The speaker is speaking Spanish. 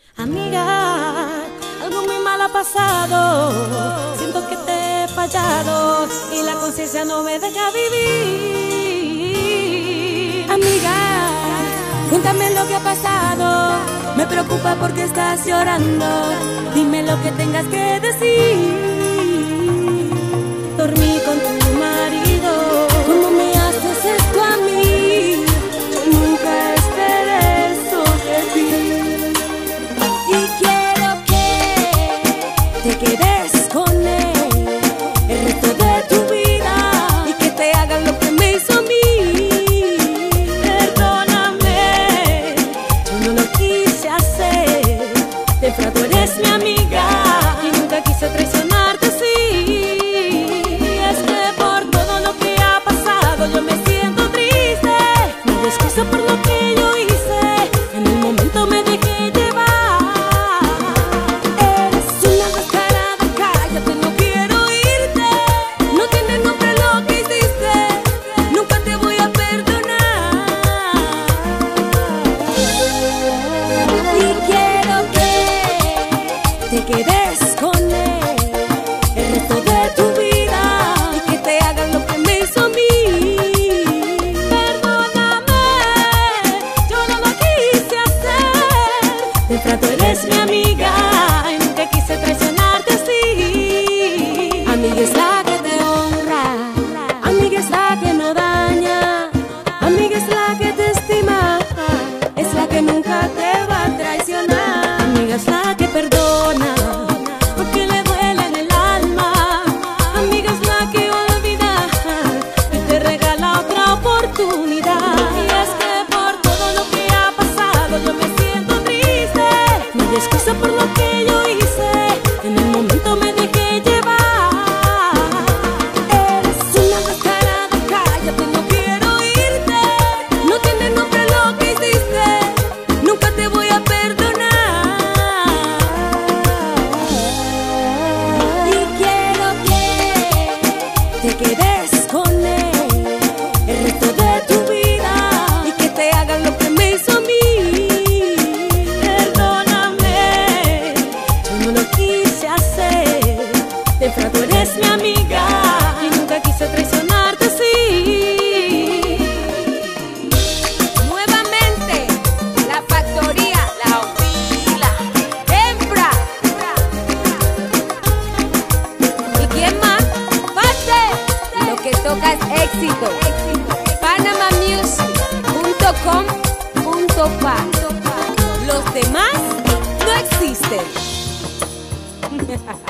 Amiga, algo muy mal ha pasado. Siento que te he fallado y la conciencia no me deja vivir. Amiga, cuéntame lo que ha pasado. Me preocupa porque estás llorando. Dime lo que tengas que decir. Dormí con tu marido. ¿Cómo me haces esto a mí? Yo nunca esperé eso de ti. Y quiero que te quedes con él el resto de tu vida y que te hagan lo que me hizo a mí. Perdóname, yo no lo quise hacer. De verdad tú eres mi amiga y nunca quise traicionarte así. Y es que por todo lo que ha pasado yo me siento triste. Me excuso por lo que yo hice. En el momento me dejé llevar. Te quedes con él el resto de tu vida y que te hagan lo que me hizo a mí. Perdóname, yo no lo quise hacer. De verdad tú eres mi amiga y nunca quise traicionarte así. Amiga es la que te honra, amiga es la que no daña, amiga es la que te estima, es la que nunca te va a traicionar. Amiga es la que perdona porque le duele en el alma. Amiga es la que olvida y te regala otra oportunidad. Y es que por todo lo que ha pasado yo me siento triste. Me excuso por lo que yo hice. En el momento me dejé llevar. Eres una descarada, cállate, no quiero irte. No tiene nombre lo que hiciste. Nunca te voy a perdonar. Te quedes con él el resto de tu vida y que te hagan lo que me hizo a mí. Perdóname, yo no lo quise hacer. De verdad tú eres mi amiga y nunca quise traicionarte así. Nuevamente, la factoría, la Ovila, hembra. ¿Y quién más? ¡Pase! Lo que toca es éxito. panamamusic.com.pa. Los demás no existen.